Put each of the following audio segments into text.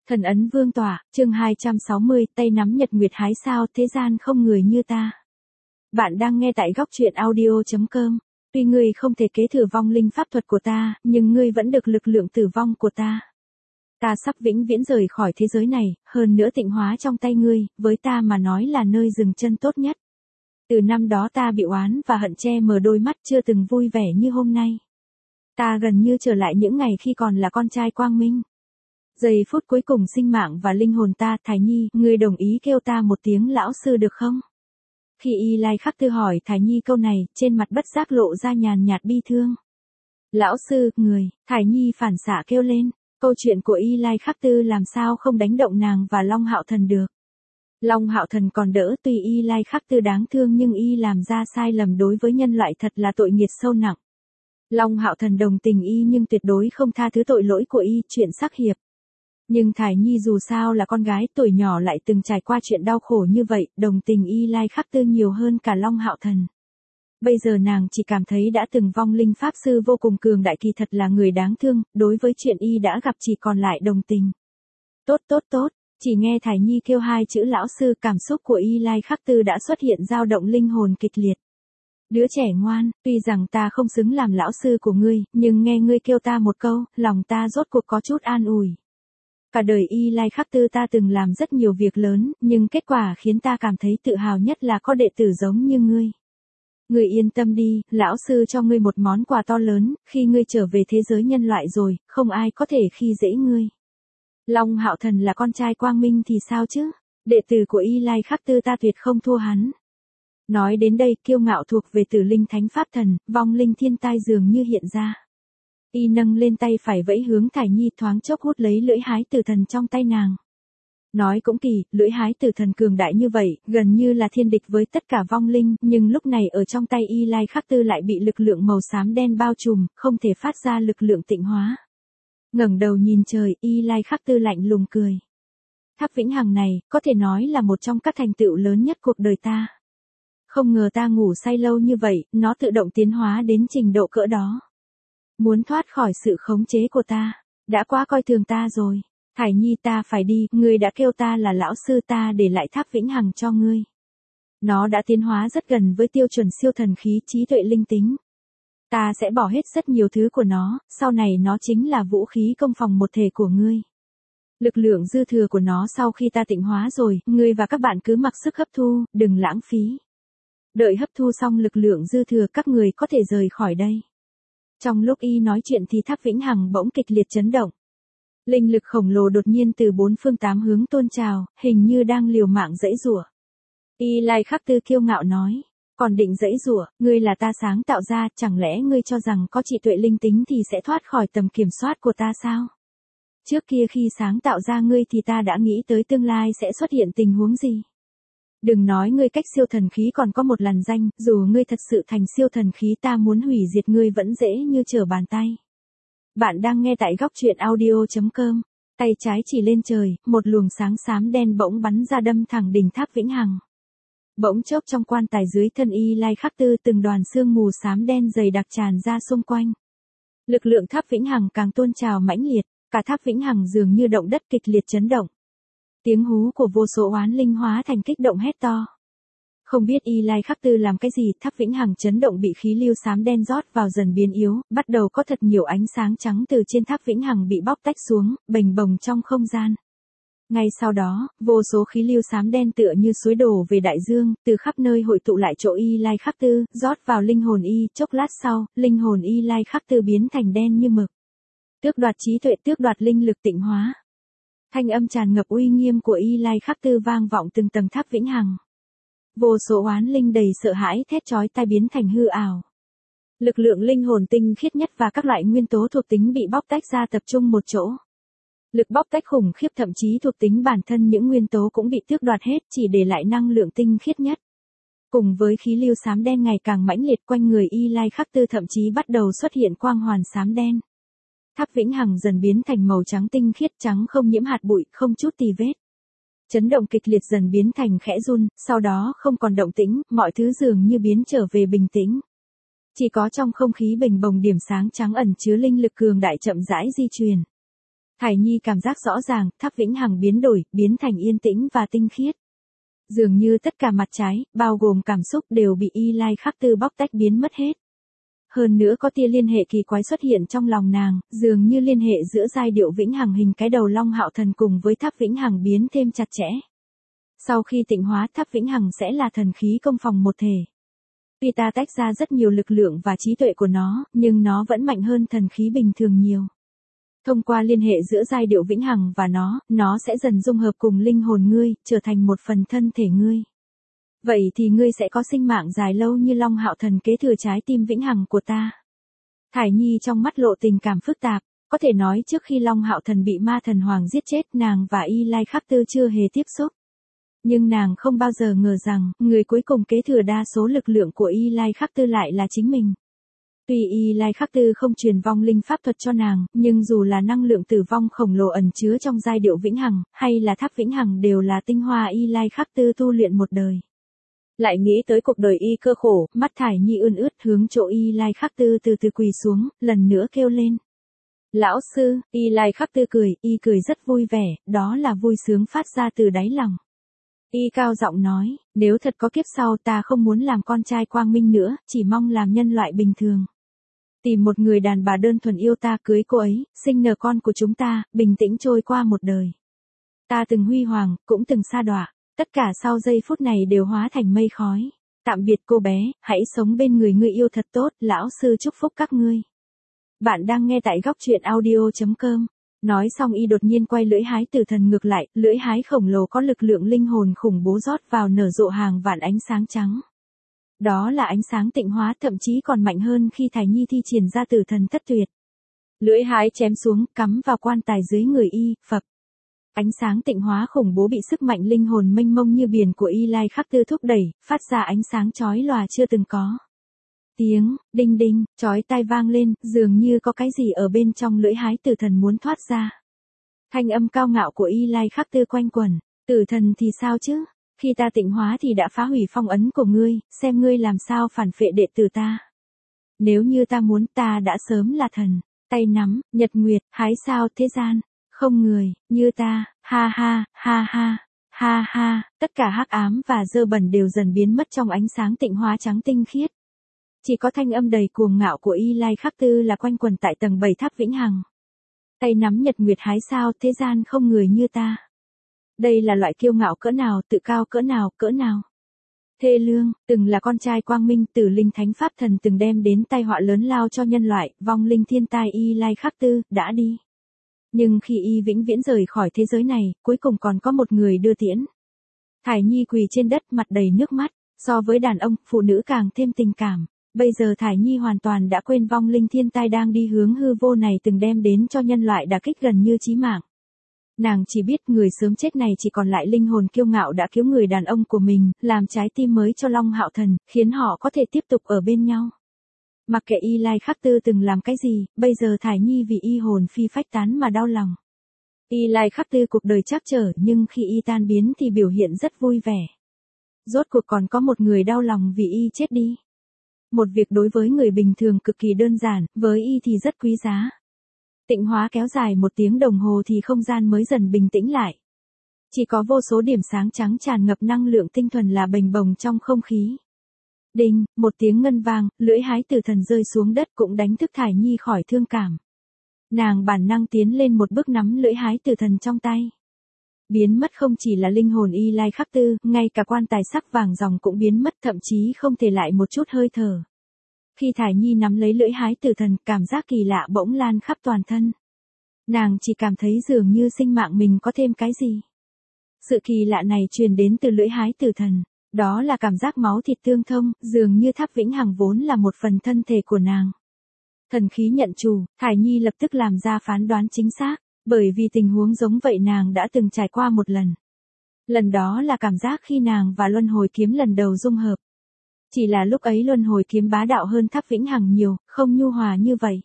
Thần ấn vương tỏa, chương 260, tay nắm nhật nguyệt hái sao, thế gian không người như ta. Bạn đang nghe tại góc truyện audio.com. Tuy ngươi không thể kế thừa vong linh pháp thuật của ta, nhưng ngươi vẫn được lực lượng tử vong của ta. Ta sắp vĩnh viễn rời khỏi thế giới này, hơn nữa tịnh hóa trong tay ngươi, với ta mà nói là nơi dừng chân tốt nhất. Từ năm đó ta bị oán và hận che mờ đôi mắt, chưa từng vui vẻ như hôm nay. Ta gần như trở lại những ngày khi còn là con trai quang minh. Giây phút cuối cùng sinh mạng và linh hồn ta, Thải Nhi, ngươi đồng ý kêu ta một tiếng lão sư được không? Khi Y Lai Khắc Tư hỏi Thải Nhi câu này, trên mặt bất giác lộ ra nhàn nhạt bi thương. Lão sư, người, Thải Nhi phản xạ kêu lên, câu chuyện của Y Lai Khắc Tư làm sao không đánh động nàng và Long Hạo Thần được. Long Hạo Thần còn đỡ, tuy Y Lai Khắc Tư đáng thương nhưng Y làm ra sai lầm đối với nhân loại thật là tội nghiệt sâu nặng. Long Hạo Thần đồng tình Y nhưng tuyệt đối không tha thứ tội lỗi của Y, chuyện sắc hiệp. Nhưng Thải Nhi dù sao là con gái tuổi nhỏ lại từng trải qua chuyện đau khổ như vậy, đồng tình Y Lai Khắc Tư nhiều hơn cả Long Hạo Thần. Bây giờ nàng chỉ cảm thấy đã từng vong linh pháp sư vô cùng cường đại kỳ thật là người đáng thương, đối với chuyện Y đã gặp chỉ còn lại đồng tình. Tốt, chỉ nghe Thải Nhi kêu hai chữ lão sư, cảm xúc của Y Lai Khắc Tư đã xuất hiện dao động linh hồn kịch liệt. Đứa trẻ ngoan, tuy rằng ta không xứng làm lão sư của ngươi, nhưng nghe ngươi kêu ta một câu, lòng ta rốt cuộc có chút an ủi. Cả đời Y Lai Khắc Tư ta từng làm rất nhiều việc lớn, nhưng kết quả khiến ta cảm thấy tự hào nhất là có đệ tử giống như ngươi. Ngươi yên tâm đi, lão sư cho ngươi một món quà to lớn, khi ngươi trở về thế giới nhân loại rồi, không ai có thể khi dễ ngươi. Long Hạo Thần là con trai quang minh thì sao chứ? Đệ tử của Y Lai Khắc Tư ta tuyệt không thua hắn. Nói đến đây, kiêu ngạo thuộc về Tử Linh Thánh Pháp Thần, vong linh thiên tai dường như hiện ra. Y nâng lên tay phải vẫy hướng Thải Nhi, thoáng chốc hút lấy lưỡi hái tử thần trong tay nàng. Nói cũng kỳ, lưỡi hái tử thần cường đại như vậy, gần như là thiên địch với tất cả vong linh, nhưng lúc này ở trong tay Y Lai Khắc Tư lại bị lực lượng màu xám đen bao trùm, không thể phát ra lực lượng tịnh hóa. Ngẩng đầu nhìn trời, Y Lai Khắc Tư lạnh lùng cười. Tháp vĩnh hằng này, có thể nói là một trong các thành tựu lớn nhất cuộc đời ta. Không ngờ ta ngủ say lâu như vậy, nó tự động tiến hóa đến trình độ cỡ đó. Muốn thoát khỏi sự khống chế của ta, đã quá coi thường ta rồi. Thải Nhi, ta phải đi, ngươi đã kêu ta là lão sư, ta để lại tháp vĩnh hằng cho ngươi. Nó đã tiến hóa rất gần với tiêu chuẩn siêu thần khí, trí tuệ linh tính. Ta sẽ bỏ hết rất nhiều thứ của nó, sau này nó chính là vũ khí công phòng một thể của ngươi. Lực lượng dư thừa của nó sau khi ta tịnh hóa rồi, ngươi và các bạn cứ mặc sức hấp thu, đừng lãng phí. Đợi hấp thu xong lực lượng dư thừa, các người có thể rời khỏi đây. Trong lúc Y nói chuyện thì tháp vĩnh hằng bỗng kịch liệt chấn động. Linh lực khổng lồ đột nhiên từ bốn phương tám hướng tuôn trào, hình như đang liều mạng giãy giụa. Y Lai Khắc Tư kiêu ngạo nói, còn định giãy giụa, ngươi là ta sáng tạo ra, chẳng lẽ ngươi cho rằng có trí tuệ linh tính thì sẽ thoát khỏi tầm kiểm soát của ta sao? Trước kia khi sáng tạo ra ngươi thì ta đã nghĩ tới tương lai sẽ xuất hiện tình huống gì. Đừng nói ngươi cách siêu thần khí còn có một làn danh, dù ngươi thật sự thành siêu thần khí ta muốn hủy diệt ngươi vẫn dễ như trở bàn tay. Bạn đang nghe tại góc truyện audio.com, tay trái chỉ lên trời, một luồng sáng xám đen bỗng bắn ra đâm thẳng đỉnh tháp vĩnh hằng. Bỗng chốc trong quan tài dưới thân Y Lai Khắc Tư từng đoàn sương mù xám đen dày đặc tràn ra xung quanh. Lực lượng tháp vĩnh hằng càng tuôn trào mãnh liệt, cả tháp vĩnh hằng dường như động đất kịch liệt chấn động. Tiếng hú của vô số oán linh hóa thành kích động hét to. Không biết Y Lai Khắc Tư làm cái gì, tháp vĩnh hằng chấn động bị khí lưu xám đen rót vào dần biến yếu, bắt đầu có thật nhiều ánh sáng trắng từ trên tháp vĩnh hằng bị bóc tách xuống, bềnh bồng trong không gian. Ngay sau đó, vô số khí lưu xám đen tựa như suối đổ về đại dương, từ khắp nơi hội tụ lại chỗ Y Lai Khắc Tư, rót vào linh hồn Y, chốc lát sau, linh hồn Y Lai Khắc Tư biến thành đen như mực. Tước đoạt trí tuệ, tước đoạt linh lực tịnh hóa. Thanh âm tràn ngập uy nghiêm của Y Lai Khắc Tư vang vọng từng tầng tháp vĩnh hằng. Vô số oán linh đầy sợ hãi thét chói tai biến thành hư ảo. Lực lượng linh hồn tinh khiết nhất và các loại nguyên tố thuộc tính bị bóc tách ra tập trung một chỗ. Lực bóc tách khủng khiếp, thậm chí thuộc tính bản thân những nguyên tố cũng bị tước đoạt hết, chỉ để lại năng lượng tinh khiết nhất. Cùng với khí lưu xám đen ngày càng mãnh liệt quanh người Y Lai Khắc Tư thậm chí bắt đầu xuất hiện quang hoàn xám đen. Tháp vĩnh hằng dần biến thành màu trắng tinh khiết, trắng không nhiễm hạt bụi, không chút tì vết. Chấn động kịch liệt dần biến thành khẽ run, sau đó không còn động tĩnh, mọi thứ dường như biến trở về bình tĩnh. Chỉ có trong không khí bềnh bồng điểm sáng trắng ẩn chứa linh lực cường đại chậm rãi di chuyển. Thải Nhi cảm giác rõ ràng, Tháp Vĩnh Hằng biến đổi, biến thành yên tĩnh và tinh khiết. Dường như tất cả mặt trái, bao gồm cảm xúc đều bị Y Lai Khắc Tư bóc tách biến mất hết. Hơn nữa có tia liên hệ kỳ quái xuất hiện trong lòng nàng, dường như liên hệ giữa giai điệu Vĩnh Hằng hình cái đầu Long Hạo Thần cùng với Tháp Vĩnh Hằng biến thêm chặt chẽ. Sau khi tịnh hóa, Tháp Vĩnh Hằng sẽ là thần khí công phòng một thể. Tuy ta tách ra rất nhiều lực lượng và trí tuệ của nó, nhưng nó vẫn mạnh hơn thần khí bình thường nhiều. Thông qua liên hệ giữa giai điệu Vĩnh Hằng và nó sẽ dần dung hợp cùng linh hồn ngươi, trở thành một phần thân thể ngươi. Vậy thì ngươi sẽ có sinh mạng dài lâu như Long Hạo Thần kế thừa trái tim Vĩnh Hằng của ta. Thải Nhi trong mắt lộ tình cảm phức tạp, có thể nói trước khi Long Hạo Thần bị ma thần hoàng giết chết nàng và Y Lai Khắc Tư chưa hề tiếp xúc. Nhưng nàng không bao giờ ngờ rằng, người cuối cùng kế thừa đa số lực lượng của Y Lai Khắc Tư lại là chính mình. Tuy Y Lai Khắc Tư không truyền vong linh pháp thuật cho nàng, nhưng dù là năng lượng tử vong khổng lồ ẩn chứa trong giai điệu Vĩnh Hằng, hay là Tháp Vĩnh Hằng đều là tinh hoa Y Lai Khắc Tư tu luyện một đời. Lại nghĩ tới cuộc đời y cơ khổ, mắt Thải Nhi ươn ướt hướng chỗ Y Lai Khắc Tư từ từ quỳ xuống, lần nữa kêu lên. Lão sư, Y Lai Khắc Tư cười, y cười rất vui vẻ, đó là vui sướng phát ra từ đáy lòng. Y cao giọng nói, nếu thật có kiếp sau ta không muốn làm con trai quang minh nữa, chỉ mong làm nhân loại bình thường. Tìm một người đàn bà đơn thuần yêu ta cưới cô ấy, sinh nở con của chúng ta, bình tĩnh trôi qua một đời. Ta từng huy hoàng, cũng từng sa đọa, tất cả sau giây phút này đều hóa thành mây khói. Tạm biệt cô bé, hãy sống bên người ngươi yêu thật tốt, lão sư chúc phúc các ngươi. Bạn đang nghe tại góc truyện audio.com. Nói xong y đột nhiên quay lưỡi hái tử thần ngược lại, lưỡi hái khổng lồ có lực lượng linh hồn khủng bố rót vào nở rộ hàng vạn ánh sáng trắng. Đó là ánh sáng tịnh hóa, thậm chí còn mạnh hơn khi Thải Nhi thi triển ra tử thần thất tuyệt. Lưỡi hái chém xuống, cắm vào quan tài dưới người y, phập. Ánh sáng tịnh hóa khủng bố bị sức mạnh linh hồn mênh mông như biển của Y Lai Khắc Tư thúc đẩy, phát ra ánh sáng chói lòa chưa từng có. Tiếng, đinh đinh, chói tai vang lên, dường như có cái gì ở bên trong lưỡi hái tử thần muốn thoát ra. Thanh âm cao ngạo của Y Lai Khắc Tư quanh quẩn, tử thần thì sao chứ? Khi ta tịnh hóa thì đã phá hủy phong ấn của ngươi, xem ngươi làm sao phản phệ đệ tử ta. Nếu như ta muốn ta đã sớm là thần, tay nắm, nhật nguyệt, hái sao thế gian, không người, như ta, ha ha, ha ha, ha ha, tất cả hắc ám và dơ bẩn đều dần biến mất trong ánh sáng tịnh hóa trắng tinh khiết. Chỉ có thanh âm đầy cuồng ngạo của Y Lai Khắc Tư là quanh quẩn tại tầng 7 Tháp Vĩnh Hằng. Tay nắm nhật nguyệt hái sao thế gian không người như ta. Đây là loại kiêu ngạo cỡ nào, tự cao cỡ nào, cỡ nào. Thê lương, từng là con trai quang minh, tử linh thánh pháp thần từng đem đến tai họa lớn lao cho nhân loại, vong linh thiên tai Y Lai Khắc Tư, đã đi. Nhưng khi y vĩnh viễn rời khỏi thế giới này, cuối cùng còn có một người đưa tiễn. Thải Nhi quỳ trên đất mặt đầy nước mắt, so với đàn ông, phụ nữ càng thêm tình cảm. Bây giờ Thải Nhi hoàn toàn đã quên vong linh thiên tai đang đi hướng hư vô này từng đem đến cho nhân loại đả kích gần như chí mạng. Nàng chỉ biết người sớm chết này chỉ còn lại linh hồn kiêu ngạo đã cứu người đàn ông của mình, làm trái tim mới cho Long Hạo Thần, khiến họ có thể tiếp tục ở bên nhau. Mặc kệ Y Lai Khắc Tư từng làm cái gì, bây giờ Thải Nhi vì y hồn phi phách tán mà đau lòng. Y Lai Khắc Tư cuộc đời trắc trở nhưng khi y tan biến thì biểu hiện rất vui vẻ. Rốt cuộc còn có một người đau lòng vì y chết đi. Một việc đối với người bình thường cực kỳ đơn giản, với y thì rất quý giá. Tịnh hóa kéo dài 1 tiếng đồng hồ thì không gian mới dần bình tĩnh lại. Chỉ có vô số điểm sáng trắng tràn ngập năng lượng tinh thuần là bềnh bồng trong không khí. Đinh, một tiếng ngân vang, lưỡi hái tử thần rơi xuống đất cũng đánh thức Thải Nhi khỏi thương cảm. Nàng bản năng tiến lên một bước nắm lưỡi hái tử thần trong tay. Biến mất không chỉ là linh hồn Y Lai Khắc Tư, ngay cả quan tài sắc vàng ròng cũng biến mất, thậm chí không thể lại một chút hơi thở. Khi Thải Nhi nắm lấy lưỡi hái tử thần, cảm giác kỳ lạ bỗng lan khắp toàn thân. Nàng chỉ cảm thấy dường như sinh mạng mình có thêm cái gì. Sự kỳ lạ này truyền đến từ lưỡi hái tử thần. Đó là cảm giác máu thịt tương thông, dường như Tháp Vĩnh Hằng vốn là một phần thân thể của nàng. Thần khí nhận chủ, Thải Nhi lập tức làm ra phán đoán chính xác, bởi vì tình huống giống vậy nàng đã từng trải qua một lần. Lần đó là cảm giác khi nàng và luân hồi kiếm lần đầu dung hợp. Chỉ là lúc ấy luân hồi kiếm bá đạo hơn Tháp Vĩnh Hằng nhiều, không nhu hòa như vậy.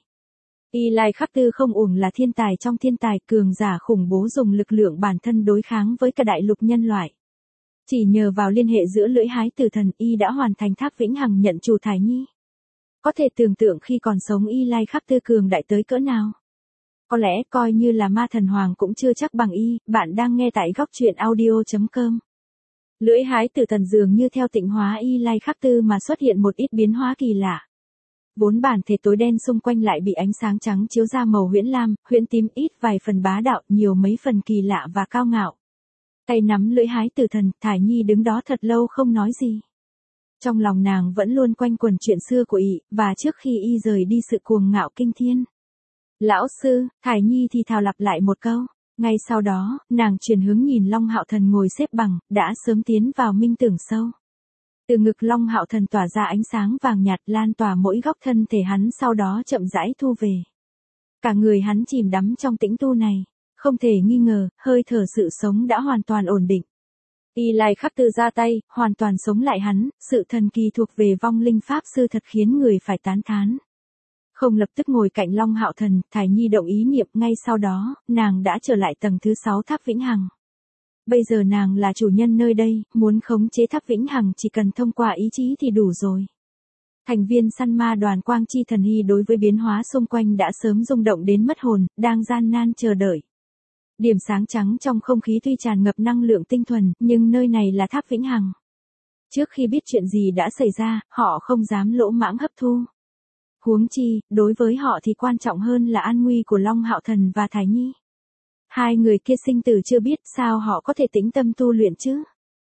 Y Lai Khắc Tư không uổng là thiên tài trong thiên tài, cường giả khủng bố dùng lực lượng bản thân đối kháng với cả đại lục nhân loại. Chỉ nhờ vào liên hệ giữa lưỡi hái tử thần y đã hoàn thành Tháp Vĩnh Hằng nhận chủ Thải Nhi. Có thể tưởng tượng khi còn sống Y Lai Khắc Tư cường đại tới cỡ nào. Có lẽ coi như là ma thần hoàng cũng chưa chắc bằng y, bạn đang nghe tại góc truyện audio.com. Lưỡi hái tử thần dường như theo tịnh hóa Y Lai Khắc Tư mà xuất hiện một ít biến hóa kỳ lạ. Vốn bản thể tối đen xung quanh lại bị ánh sáng trắng chiếu ra màu huyễn lam, huyễn tím, ít vài phần bá đạo, nhiều mấy phần kỳ lạ và cao ngạo. Tay nắm lưỡi hái tử thần, Thải Nhi đứng đó thật lâu không nói gì. Trong lòng nàng vẫn luôn quanh quẩn chuyện xưa của y, và trước khi y rời đi sự cuồng ngạo kinh thiên. Lão sư, Thải Nhi thì thào lặp lại một câu. Ngay sau đó, nàng chuyển hướng nhìn Long Hạo Thần ngồi xếp bằng, đã sớm tiến vào minh tưởng sâu. Từ ngực Long Hạo Thần tỏa ra ánh sáng vàng nhạt lan tỏa mỗi góc thân thể hắn, sau đó chậm rãi thu về. Cả người hắn chìm đắm trong tĩnh tu này, không thể nghi ngờ, hơi thở sự sống đã hoàn toàn ổn định. Y Lai Khắc Tư ra tay, hoàn toàn sống lại hắn, sự thần kỳ thuộc về vong linh pháp sư thật khiến người phải tán thán. Không lập tức ngồi cạnh Long Hạo Thần, Thải Nhi động ý niệm, ngay sau đó, nàng đã trở lại tầng thứ 6 tháp Vĩnh Hằng. Bây giờ nàng là chủ nhân nơi đây, muốn khống chế tháp Vĩnh Hằng chỉ cần thông qua ý chí thì đủ rồi. Thành viên săn ma đoàn Quang Chi Thần Hy đối với biến hóa xung quanh đã sớm rung động đến mất hồn, đang gian nan chờ đợi. Điểm sáng trắng trong không khí tuy tràn ngập năng lượng tinh thuần, nhưng nơi này là tháp Vĩnh Hằng. Trước khi biết chuyện gì đã xảy ra, họ không dám lỗ mãng hấp thu. Huống chi, đối với họ thì quan trọng hơn là an nguy của Long Hạo Thần và Thải Nhi. Hai người kia sinh tử chưa biết, sao họ có thể tĩnh tâm tu luyện chứ?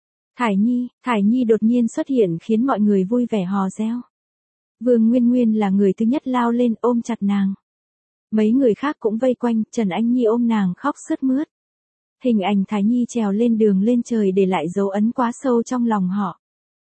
Thải Nhi đột nhiên xuất hiện khiến mọi người vui vẻ hò reo. Vương Nguyên Nguyên là người thứ nhất lao lên ôm chặt nàng. Mấy người khác cũng vây quanh, Trần Anh Nhi ôm nàng khóc sướt mướt. Hình ảnh Thải Nhi trèo lên đường lên trời để lại dấu ấn quá sâu trong lòng họ.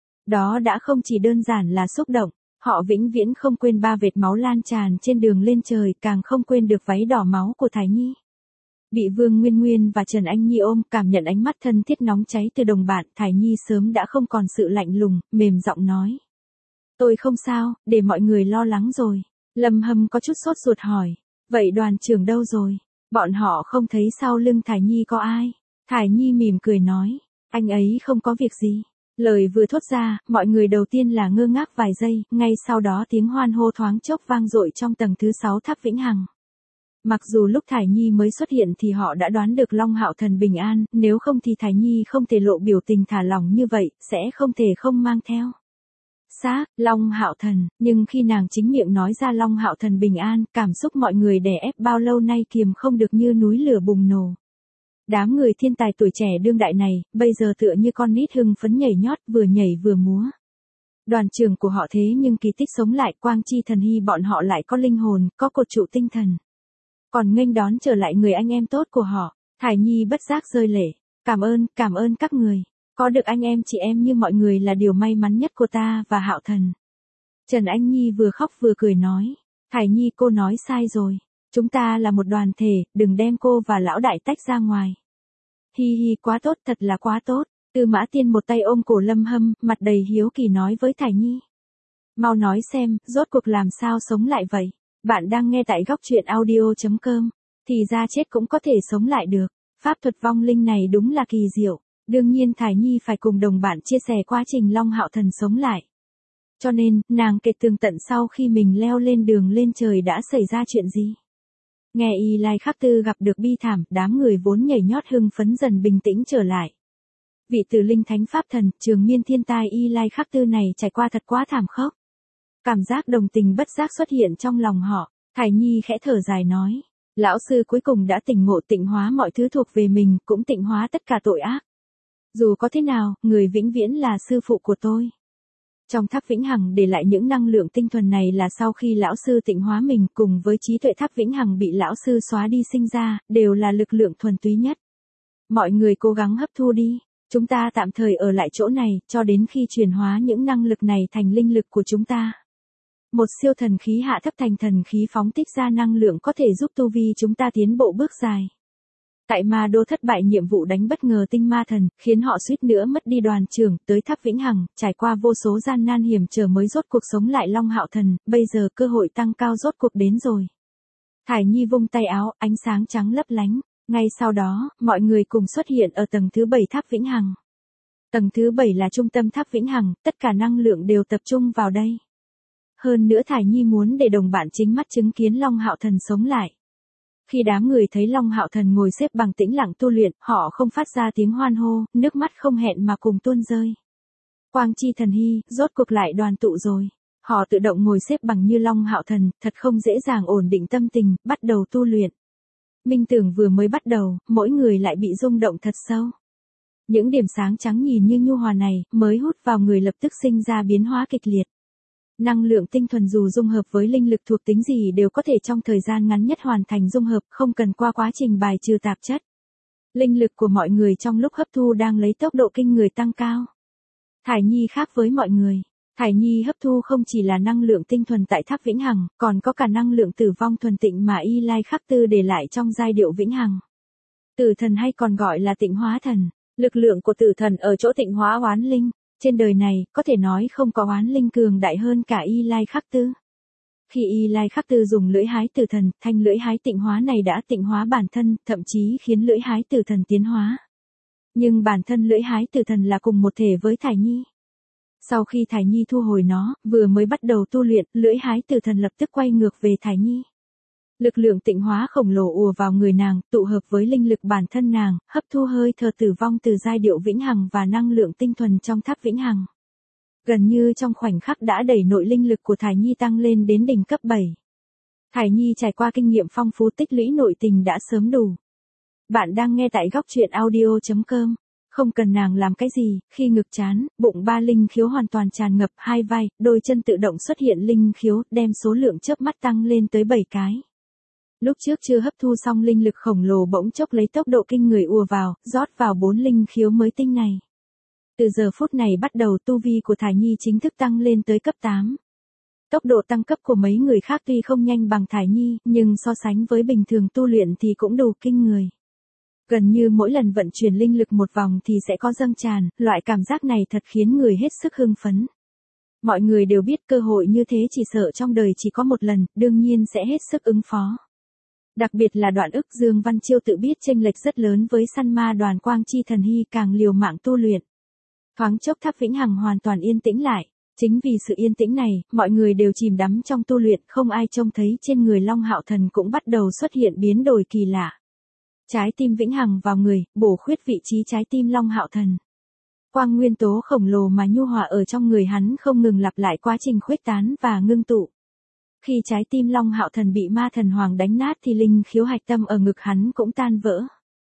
Đó đã không chỉ đơn giản là xúc động. Họ vĩnh viễn không quên 3 vệt máu lan tràn trên đường lên trời, càng không quên được váy đỏ máu của Thải Nhi. Bị Vương Nguyên Nguyên và Trần Anh Nhi ôm, cảm nhận ánh mắt thân thiết nóng cháy từ đồng bạn, Thải Nhi sớm đã không còn sự lạnh lùng, mềm giọng nói. Tôi không sao, để mọi người lo lắng rồi. Lâm Hâm có chút sốt ruột hỏi. Vậy đoàn trưởng đâu rồi? Bọn họ không thấy sau lưng Thải Nhi có ai? Thải Nhi mỉm cười nói. Anh ấy không có việc gì. Lời vừa thốt ra, mọi người đầu tiên là ngơ ngác vài giây, ngay sau đó tiếng hoan hô thoáng chốc vang dội trong tầng thứ 6 tháp Vĩnh Hằng. Mặc dù lúc Thải Nhi mới xuất hiện thì họ đã đoán được Long Hạo Thần bình an, nếu không thì Thải Nhi không thể lộ biểu tình thả lỏng như vậy, sẽ không thể không mang theo xác Long Hạo Thần, nhưng khi nàng chính miệng nói ra Long Hạo Thần bình an, cảm xúc mọi người đè ép bao lâu nay kiềm không được như núi lửa bùng nổ. Đám người thiên tài tuổi trẻ đương đại này, bây giờ tựa như con nít hưng phấn nhảy nhót, vừa nhảy vừa múa. Đoàn trưởng của họ thế nhưng kỳ tích sống lại, Quang Chi Thần Hy bọn họ lại có linh hồn, có cột trụ tinh thần. Còn nghênh đón trở lại người anh em tốt của họ, Thải Nhi bất giác rơi lệ. Cảm ơn các người. Có được anh em chị em như mọi người là điều may mắn nhất của ta và Hạo Thần. Trần Anh Nhi vừa khóc vừa cười nói. Thải Nhi, cô nói sai rồi. Chúng ta là một đoàn thể, đừng đem cô và lão đại tách ra ngoài. Hi hi, quá tốt, thật là quá tốt. Tư Mã Tiên một tay ôm cổ Lâm Hâm, mặt đầy hiếu kỳ nói với Thải Nhi. Mau nói xem, rốt cuộc làm sao sống lại vậy? Bạn đang nghe tại góc truyện audio.com. Thì ra chết cũng có thể sống lại được. Pháp thuật vong linh này đúng là kỳ diệu. Đương nhiên Thải Nhi phải cùng đồng bạn chia sẻ quá trình Long Hạo Thần sống lại. Cho nên, nàng kể tường tận sau khi mình leo lên đường lên trời đã xảy ra chuyện gì. Nghe Y Lai Khắc Tư gặp được bi thảm, đám người vốn nhảy nhót hưng phấn dần bình tĩnh trở lại. Vị tử linh thánh pháp thần, trường miên thiên tai Y Lai Khắc Tư này trải qua thật quá thảm khốc. Cảm giác đồng tình bất giác xuất hiện trong lòng họ, Thải Nhi khẽ thở dài nói. Lão sư cuối cùng đã tỉnh ngộ, tịnh hóa mọi thứ thuộc về mình, cũng tịnh hóa tất cả tội ác. Dù có thế nào, người vĩnh viễn là sư phụ của tôi. Trong tháp Vĩnh Hằng để lại những năng lượng tinh thuần này là sau khi lão sư tịnh hóa mình, cùng với trí tuệ tháp Vĩnh Hằng bị lão sư xóa đi sinh ra, đều là lực lượng thuần túy nhất. Mọi người cố gắng hấp thu đi, chúng ta tạm thời ở lại chỗ này, cho đến khi chuyển hóa những năng lực này thành linh lực của chúng ta. Một siêu thần khí hạ thấp thành thần khí phóng thích ra năng lượng có thể giúp tu vi chúng ta tiến bộ bước dài. Tại Ma Đô thất bại nhiệm vụ đánh bất ngờ tinh ma thần, khiến họ suýt nữa mất đi đoàn trưởng, tới tháp Vĩnh Hằng, trải qua vô số gian nan hiểm trở mới rốt cuộc sống lại Long Hạo Thần, bây giờ cơ hội tăng cao rốt cuộc đến rồi. Thải Nhi vung tay áo, ánh sáng trắng lấp lánh, ngay sau đó, mọi người cùng xuất hiện ở tầng thứ 7 tháp Vĩnh Hằng. Tầng thứ 7 là trung tâm tháp Vĩnh Hằng, tất cả năng lượng đều tập trung vào đây. Hơn nữa Thải Nhi muốn để đồng bạn chính mắt chứng kiến Long Hạo Thần sống lại. Khi đám người thấy Long Hạo Thần ngồi xếp bằng tĩnh lặng tu luyện, họ không phát ra tiếng hoan hô, nước mắt không hẹn mà cùng tuôn rơi. Quang chi thần hy, rốt cuộc lại đoàn tụ rồi. Họ tự động ngồi xếp bằng như Long Hạo Thần, thật không dễ dàng ổn định tâm tình, bắt đầu tu luyện. Minh tưởng vừa mới bắt đầu, mỗi người lại bị rung động thật sâu. Những điểm sáng trắng nhìn như nhu hòa này, mới hút vào người lập tức sinh ra biến hóa kịch liệt. Năng lượng tinh thuần dù dung hợp với linh lực thuộc tính gì đều có thể trong thời gian ngắn nhất hoàn thành dung hợp, không cần qua quá trình bài trừ tạp chất. Linh lực của mọi người trong lúc hấp thu đang lấy tốc độ kinh người tăng cao. Thải Nhi khác với mọi người. Thải Nhi hấp thu không chỉ là năng lượng tinh thuần tại tháp vĩnh hằng, còn có cả năng lượng tử vong thuần tịnh mà Y Lai Khắc Tư để lại trong giai điệu vĩnh hằng. Tử thần hay còn gọi là tịnh hóa thần. Lực lượng của tử thần ở chỗ tịnh hóa oán linh. Trên đời này, có thể nói không có oán linh cường đại hơn cả Y Lai Khắc Tư. Khi Y Lai Khắc Tư dùng lưỡi hái tử thần, thanh lưỡi hái tịnh hóa này đã tịnh hóa bản thân, thậm chí khiến lưỡi hái tử thần tiến hóa. Nhưng bản thân lưỡi hái tử thần là cùng một thể với Thải Nhi. Sau khi Thải Nhi thu hồi nó, vừa mới bắt đầu tu luyện, lưỡi hái tử thần lập tức quay ngược về Thải Nhi. Lực lượng tịnh hóa khổng lồ ùa vào người nàng, tụ hợp với linh lực bản thân nàng, hấp thu hơi thở tử vong từ giai điệu vĩnh hằng và năng lượng tinh thuần trong tháp vĩnh hằng. Gần như trong khoảnh khắc đã đẩy nội linh lực của Thải Nhi tăng lên đến đỉnh cấp 7. Thải Nhi trải qua kinh nghiệm phong phú tích lũy nội tình đã sớm đủ. Bạn đang nghe tại góc truyện audio.com. Không cần nàng làm cái gì, khi ngực trán, bụng ba linh khiếu hoàn toàn tràn ngập, hai vai, đôi chân tự động xuất hiện linh khiếu, đem số lượng chớp mắt tăng lên tới 7 cái. Lúc trước chưa hấp thu xong linh lực khổng lồ bỗng chốc lấy tốc độ kinh người ùa vào, rót vào 4 linh khiếu mới tinh này. Từ giờ phút này bắt đầu tu vi của Thải Nhi chính thức tăng lên tới cấp 8. Tốc độ tăng cấp của mấy người khác tuy không nhanh bằng Thải Nhi, nhưng so sánh với bình thường tu luyện thì cũng đủ kinh người. Gần như mỗi lần vận chuyển linh lực một vòng thì sẽ có dâng tràn, loại cảm giác này thật khiến người hết sức hưng phấn. Mọi người đều biết cơ hội như thế chỉ sợ trong đời chỉ có một lần, đương nhiên sẽ hết sức ứng phó. Đặc biệt là Đoạn Ức Dương Văn Chiêu tự biết chênh lệch rất lớn với săn ma đoàn Quang Chi Thần Hy càng liều mạng tu luyện. Thoáng chốc tháp vĩnh hằng hoàn toàn yên tĩnh lại. Chính vì sự yên tĩnh này, mọi người đều chìm đắm trong tu luyện, không ai trông thấy trên người Long Hạo Thần cũng bắt đầu xuất hiện biến đổi kỳ lạ. Trái tim vĩnh hằng vào người, bổ khuyết vị trí trái tim Long Hạo Thần. Quang nguyên tố khổng lồ mà nhu hòa ở trong người hắn không ngừng lặp lại quá trình khuếch tán và ngưng tụ. Khi trái tim Long Hạo Thần bị ma thần hoàng đánh nát thì linh khiếu hạch tâm ở ngực hắn cũng tan vỡ.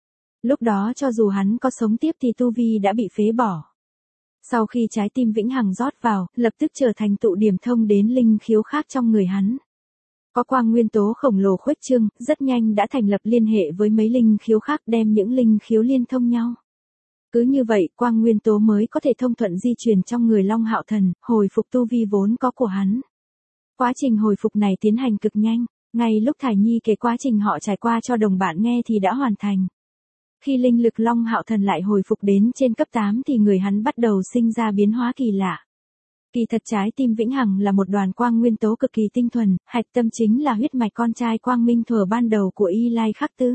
Lúc đó cho dù hắn có sống tiếp thì tu vi đã bị phế bỏ. Sau khi trái tim vĩnh hằng rót vào, lập tức trở thành tụ điểm thông đến linh khiếu khác trong người hắn. Có quang nguyên tố khổng lồ khuếch trương, rất nhanh đã thành lập liên hệ với mấy linh khiếu khác đem những linh khiếu liên thông nhau. Cứ như vậy, quang nguyên tố mới có thể thông thuận di chuyển trong người Long Hạo Thần, hồi phục tu vi vốn có của hắn. Quá trình hồi phục này tiến hành cực nhanh, ngay lúc Thải Nhi kể quá trình họ trải qua cho đồng bạn nghe thì đã hoàn thành. Khi linh lực Long Hạo Thần lại hồi phục đến trên cấp 8 thì người hắn bắt đầu sinh ra biến hóa kỳ lạ. Kỳ thật trái tim vĩnh hằng là một đoàn quang nguyên tố cực kỳ tinh thuần, hạch tâm chính là huyết mạch con trai quang minh thuở ban đầu của Y Lai Khắc Tư.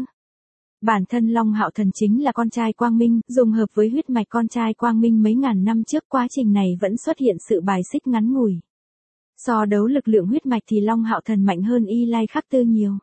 Bản thân Long Hạo Thần chính là con trai quang minh, dùng hợp với huyết mạch con trai quang minh mấy ngàn năm trước quá trình này vẫn xuất hiện sự bài xích ngắn ngủi. So đấu lực lượng huyết mạch thì Long Hạo Thần mạnh hơn Y Lai Khắc Tư nhiều.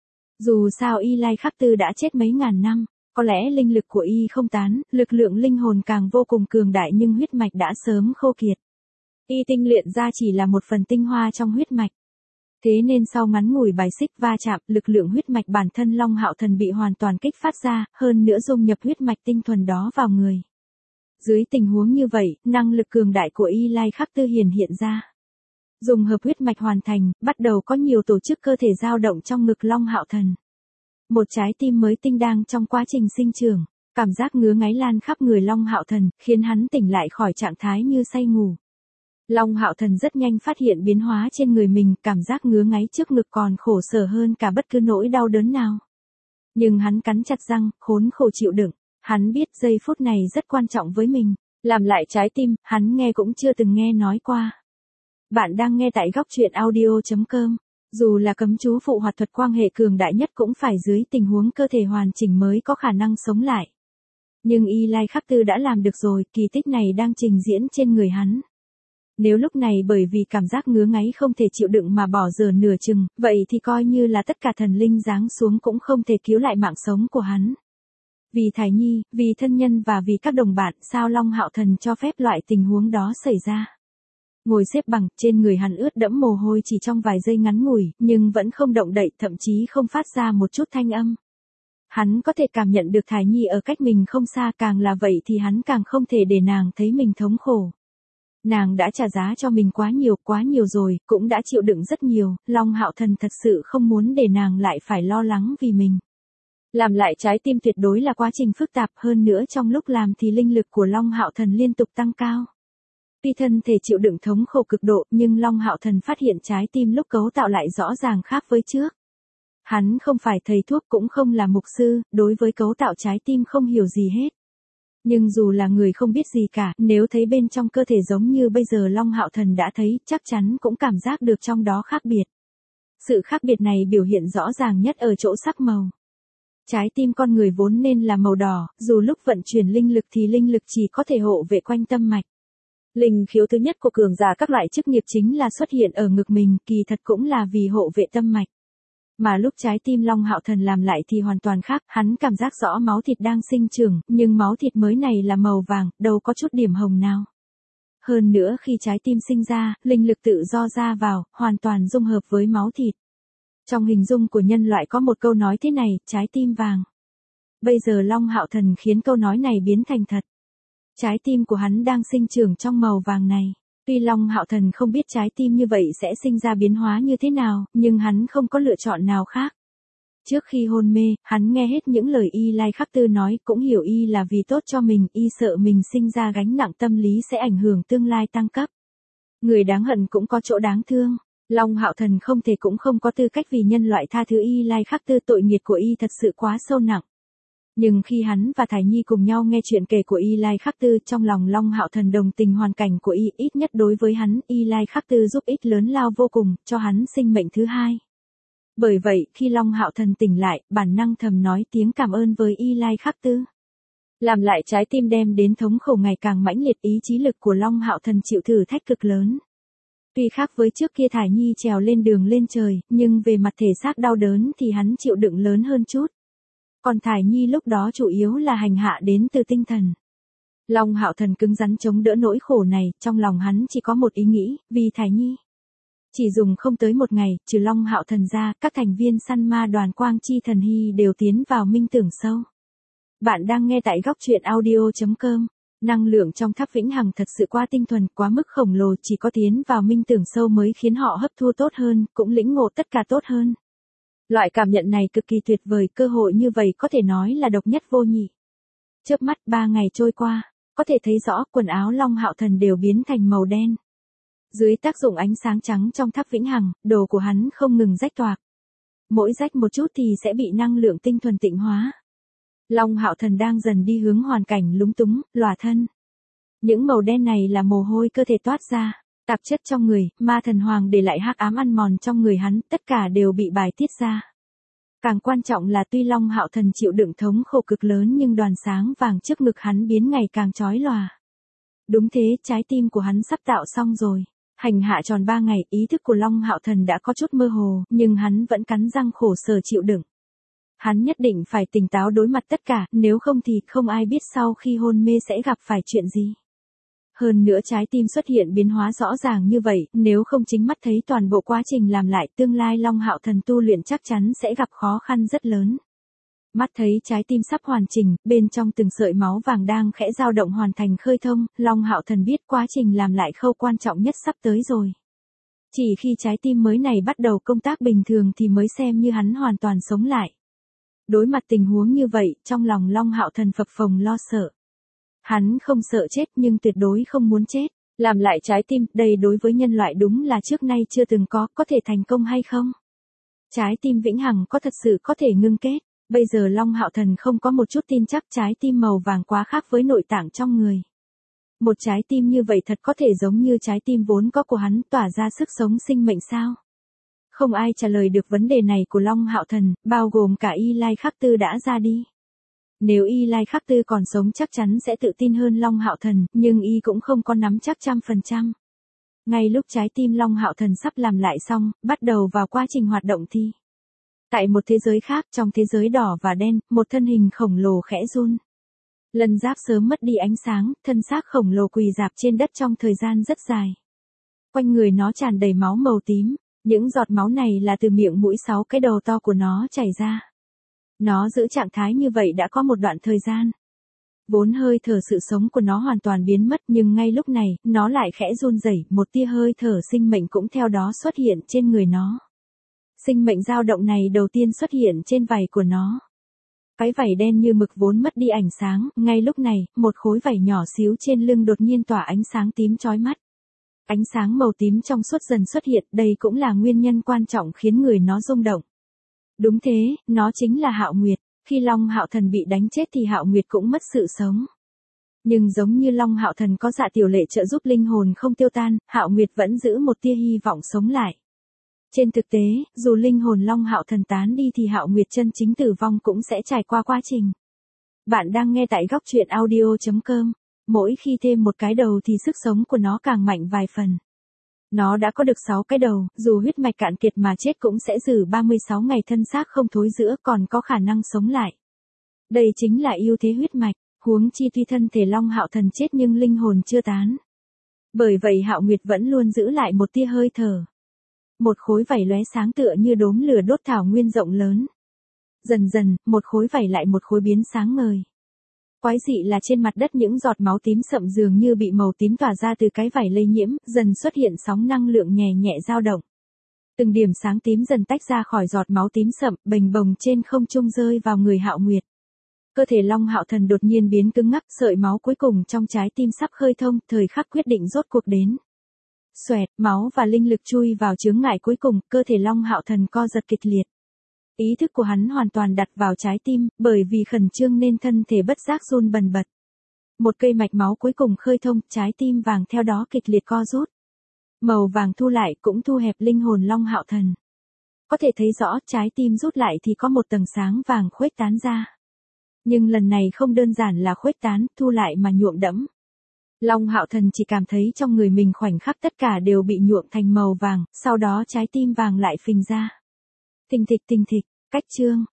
Dù sao Y Lai Khắc Tư đã chết mấy ngàn năm, có lẽ linh lực của Y không tán, lực lượng linh hồn càng vô cùng cường đại nhưng huyết mạch đã sớm khô kiệt. Y tinh luyện ra chỉ là một phần tinh hoa trong huyết mạch. Thế nên sau ngắn ngủi bài xích va chạm, lực lượng huyết mạch bản thân Long Hạo Thần bị hoàn toàn kích phát ra, hơn nữa dung nhập huyết mạch tinh thuần đó vào người. Dưới tình huống như vậy, năng lực cường đại của Y Lai Khắc Tư hiện ra. Dùng hợp huyết mạch hoàn thành, bắt đầu có nhiều tổ chức cơ thể dao động trong ngực Long Hạo Thần. Một trái tim mới tinh đang trong quá trình sinh trưởng, cảm giác ngứa ngáy lan khắp người Long Hạo Thần, khiến hắn tỉnh lại khỏi trạng thái như say ngủ. Long Hạo Thần rất nhanh phát hiện biến hóa trên người mình, cảm giác ngứa ngáy trước ngực còn khổ sở hơn cả bất cứ nỗi đau đớn nào. Nhưng hắn cắn chặt răng, khốn khổ chịu đựng, hắn biết giây phút này rất quan trọng với mình, làm lại trái tim, hắn nghe cũng chưa từng nghe nói qua. Bạn đang nghe tại góc truyện audio.com. Dù là cấm chú phụ hoạt thuật quang hệ cường đại nhất cũng phải dưới tình huống cơ thể hoàn chỉnh mới có khả năng sống lại. Nhưng Y Lai Khắc Tư đã làm được rồi, kỳ tích này đang trình diễn trên người hắn. Nếu lúc này bởi vì cảm giác ngứa ngáy không thể chịu đựng mà bỏ dở nửa chừng, vậy thì coi như là tất cả thần linh giáng xuống cũng không thể cứu lại mạng sống của hắn. Vì Thải Nhi, vì thân nhân và vì các đồng bạn, sao Long Hạo Thần cho phép loại tình huống đó xảy ra. Ngồi xếp bằng, trên người hắn ướt đẫm mồ hôi chỉ trong vài giây ngắn ngủi, nhưng vẫn không động đậy, thậm chí không phát ra một chút thanh âm. Hắn có thể cảm nhận được Thải Nhi ở cách mình không xa, càng là vậy thì hắn càng không thể để nàng thấy mình thống khổ. Nàng đã trả giá cho mình quá nhiều rồi, cũng đã chịu đựng rất nhiều, Long Hạo Thần thật sự không muốn để nàng lại phải lo lắng vì mình. Làm lại trái tim tuyệt đối là quá trình phức tạp, hơn nữa trong lúc làm thì linh lực của Long Hạo Thần liên tục tăng cao. Tuy thân thể chịu đựng thống khổ cực độ, nhưng Long Hạo Thần phát hiện trái tim lúc cấu tạo lại rõ ràng khác với trước. Hắn không phải thầy thuốc cũng không là mục sư, đối với cấu tạo trái tim không hiểu gì hết. Nhưng dù là người không biết gì cả, nếu thấy bên trong cơ thể giống như bây giờ Long Hạo Thần đã thấy, chắc chắn cũng cảm giác được trong đó khác biệt. Sự khác biệt này biểu hiện rõ ràng nhất ở chỗ sắc màu. Trái tim con người vốn nên là màu đỏ, dù lúc vận chuyển linh lực thì linh lực chỉ có thể hộ vệ quanh tâm mạch. Linh khiếu thứ nhất của cường giả các loại chức nghiệp chính là xuất hiện ở ngực mình, kỳ thật cũng là vì hộ vệ tâm mạch. Mà lúc trái tim Long Hạo Thần làm lại thì hoàn toàn khác, hắn cảm giác rõ máu thịt đang sinh trưởng, nhưng máu thịt mới này là màu vàng, đâu có chút điểm hồng nào. Hơn nữa khi trái tim sinh ra, linh lực tự do ra vào, hoàn toàn dung hợp với máu thịt. Trong hình dung của nhân loại có một câu nói thế này, trái tim vàng. Bây giờ Long Hạo Thần khiến câu nói này biến thành thật. Trái tim của hắn đang sinh trưởng trong màu vàng này. Tuy Long Hạo Thần không biết trái tim như vậy sẽ sinh ra biến hóa như thế nào, nhưng hắn không có lựa chọn nào khác. Trước khi hôn mê, hắn nghe hết những lời Y Lai Khắc Tư nói, cũng hiểu Y là vì tốt cho mình, Y sợ mình sinh ra gánh nặng tâm lý sẽ ảnh hưởng tương lai tăng cấp. Người đáng hận cũng có chỗ đáng thương. Long Hạo Thần không thể cũng không có tư cách vì nhân loại tha thứ Y Lai Khắc Tư, tội nghiệp của Y thật sự quá sâu nặng. Nhưng khi hắn và Thải Nhi cùng nhau nghe chuyện kể của Y Lai Khắc Tư, trong lòng Long Hạo Thần đồng tình hoàn cảnh của Y, ít nhất đối với hắn, Y Lai Khắc Tư giúp ích lớn lao vô cùng, cho hắn sinh mệnh thứ hai. Bởi vậy, khi Long Hạo Thần tỉnh lại, bản năng thầm nói tiếng cảm ơn với Y Lai Khắc Tư. Làm lại trái tim đem đến thống khổ ngày càng mãnh liệt, ý chí lực của Long Hạo Thần chịu thử thách cực lớn. Tuy khác với trước kia Thải Nhi trèo lên đường lên trời, nhưng về mặt thể xác đau đớn thì hắn chịu đựng lớn hơn chút. Còn Thải Nhi lúc đó chủ yếu là hành hạ đến từ tinh thần. Long Hạo Thần cứng rắn chống đỡ nỗi khổ này, trong lòng hắn chỉ có một ý nghĩ, vì Thải Nhi. Chỉ dùng không tới một ngày, trừ Long Hạo Thần ra, các thành viên săn ma đoàn Quang Chi Thần Hy đều tiến vào minh tưởng sâu. Bạn đang nghe tại góc truyện audio.com. Năng lượng trong tháp vĩnh hằng thật sự quá tinh thuần, quá mức khổng lồ, chỉ có tiến vào minh tưởng sâu mới khiến họ hấp thu tốt hơn, cũng lĩnh ngộ tất cả tốt hơn. Loại cảm nhận này cực kỳ tuyệt vời, cơ hội như vậy có thể nói là độc nhất vô nhị. Chớp mắt 3 ngày trôi qua, có thể thấy rõ quần áo Long Hạo Thần đều biến thành màu đen. Dưới tác dụng ánh sáng trắng trong tháp vĩnh hằng, đồ của hắn không ngừng rách toạc. Mỗi rách một chút thì sẽ bị năng lượng tinh thuần tịnh hóa. Long Hạo Thần đang dần đi hướng hoàn cảnh lúng túng, lòa thân. Những màu đen này là mồ hôi cơ thể toát ra, tạp chất trong người, ma thần hoàng để lại hắc ám ăn mòn trong người hắn, tất cả đều bị bài tiết ra. Càng quan trọng là tuy Long Hạo Thần chịu đựng thống khổ cực lớn nhưng đoàn sáng vàng trước ngực hắn biến ngày càng chói lòa. Đúng thế, trái tim của hắn sắp tạo xong rồi. Hành hạ tròn 3 ngày, ý thức của Long Hạo Thần đã có chút mơ hồ, nhưng hắn vẫn cắn răng khổ sở chịu đựng. Hắn nhất định phải tỉnh táo đối mặt tất cả, nếu không thì không ai biết sau khi hôn mê sẽ gặp phải chuyện gì. Hơn nữa trái tim xuất hiện biến hóa rõ ràng như vậy, nếu không chính mắt thấy toàn bộ quá trình làm lại, tương lai Long Hạo Thần tu luyện chắc chắn sẽ gặp khó khăn rất lớn. Mắt thấy trái tim sắp hoàn chỉnh, bên trong từng sợi máu vàng đang khẽ dao động hoàn thành khơi thông, Long Hạo Thần biết quá trình làm lại khâu quan trọng nhất sắp tới rồi. Chỉ khi trái tim mới này bắt đầu công tác bình thường thì mới xem như hắn hoàn toàn sống lại. Đối mặt tình huống như vậy, trong lòng Long Hạo Thần phập phồng lo sợ. Hắn không sợ chết nhưng tuyệt đối không muốn chết. Làm lại trái tim, đây đối với nhân loại đúng là trước nay chưa từng có thể thành công hay không? Trái tim vĩnh hằng có thật sự có thể ngưng kết. Bây giờ Long Hạo Thần không có một chút tin chắc trái tim màu vàng quá khác với nội tạng trong người. Một trái tim như vậy thật có thể giống như trái tim vốn có của hắn, tỏa ra sức sống sinh mệnh sao? Không ai trả lời được vấn đề này của Long Hạo Thần, bao gồm cả Y Lai Khắc Tư đã ra đi. Nếu Y Lai Khắc Tư còn sống chắc chắn sẽ tự tin hơn Long Hạo Thần, nhưng Y cũng không có nắm chắc 100%. Ngay lúc trái tim Long Hạo Thần sắp làm lại xong, bắt đầu vào quá trình hoạt động thì. Tại một thế giới khác, trong thế giới đỏ và đen, một thân hình khổng lồ khẽ run. Lân giáp sớm mất đi ánh sáng, thân xác khổng lồ quỳ rạp trên đất trong thời gian rất dài. Quanh người nó tràn đầy máu màu tím, những giọt máu này là từ miệng mũi 6 cái đầu to của nó chảy ra. Nó giữ trạng thái như vậy đã có một đoạn thời gian. Vốn hơi thở sự sống của nó hoàn toàn biến mất nhưng ngay lúc này, nó lại khẽ run rẩy, một tia hơi thở sinh mệnh cũng theo đó xuất hiện trên người nó. Sinh mệnh dao động này đầu tiên xuất hiện trên vảy của nó. Cái vảy đen như mực vốn mất đi ánh sáng, ngay lúc này, một khối vảy nhỏ xíu trên lưng đột nhiên tỏa ánh sáng tím chói mắt. Ánh sáng màu tím trong suốt dần xuất hiện, đây cũng là nguyên nhân quan trọng khiến người nó rung động. Đúng thế, nó chính là Hạo Nguyệt. Khi Long Hạo Thần bị đánh chết thì Hạo Nguyệt cũng mất sự sống. Nhưng giống như Long Hạo Thần có Dạ Tiểu Lệ trợ giúp linh hồn không tiêu tan, Hạo Nguyệt vẫn giữ một tia hy vọng sống lại. Trên thực tế, dù linh hồn Long Hạo Thần tán đi thì Hạo Nguyệt chân chính tử vong cũng sẽ trải qua quá trình. Bạn đang nghe tại góc truyện audio.com. Mỗi khi thêm một cái đầu thì sức sống của nó càng mạnh vài phần. Nó đã có được 6 cái đầu, dù huyết mạch cạn kiệt mà chết cũng sẽ giữ 36 ngày thân xác không thối rữa còn có khả năng sống lại. Đây chính là ưu thế huyết mạch, huống chi tuy thân thể Long Hạo Thần chết nhưng linh hồn chưa tán. Bởi vậy Hạo Nguyệt vẫn luôn giữ lại một tia hơi thở. Một khối vảy lóe sáng tựa như đốm lửa đốt thảo nguyên rộng lớn. Dần dần, một khối vảy lại một khối biến sáng ngời. Quái dị là trên mặt đất những giọt máu tím sậm dường như bị màu tím tỏa ra từ cái vảy lây nhiễm, dần xuất hiện sóng năng lượng nhẹ nhẹ dao động. Từng điểm sáng tím dần tách ra khỏi giọt máu tím sậm, bềnh bồng trên không trung rơi vào người Hạo Nguyệt. Cơ thể Long Hạo Thần đột nhiên biến cứng ngắc, sợi máu cuối cùng trong trái tim sắp khơi thông, thời khắc quyết định rốt cuộc đến. Xoẹt, máu và linh lực chui vào chướng ngại cuối cùng, cơ thể Long Hạo Thần co giật kịch liệt. Ý thức của hắn hoàn toàn đặt vào trái tim, bởi vì khẩn trương nên thân thể bất giác run bần bật. Một cây mạch máu cuối cùng khơi thông, trái tim vàng theo đó kịch liệt co rút. Màu vàng thu lại cũng thu hẹp linh hồn Long Hạo Thần. Có thể thấy rõ trái tim rút lại thì có một tầng sáng vàng khuếch tán ra. Nhưng lần này không đơn giản là khuếch tán, thu lại mà nhuộm đẫm. Long Hạo Thần chỉ cảm thấy trong người mình khoảnh khắc tất cả đều bị nhuộm thành màu vàng, sau đó trái tim vàng lại phình ra. Thình thịch, cách chương.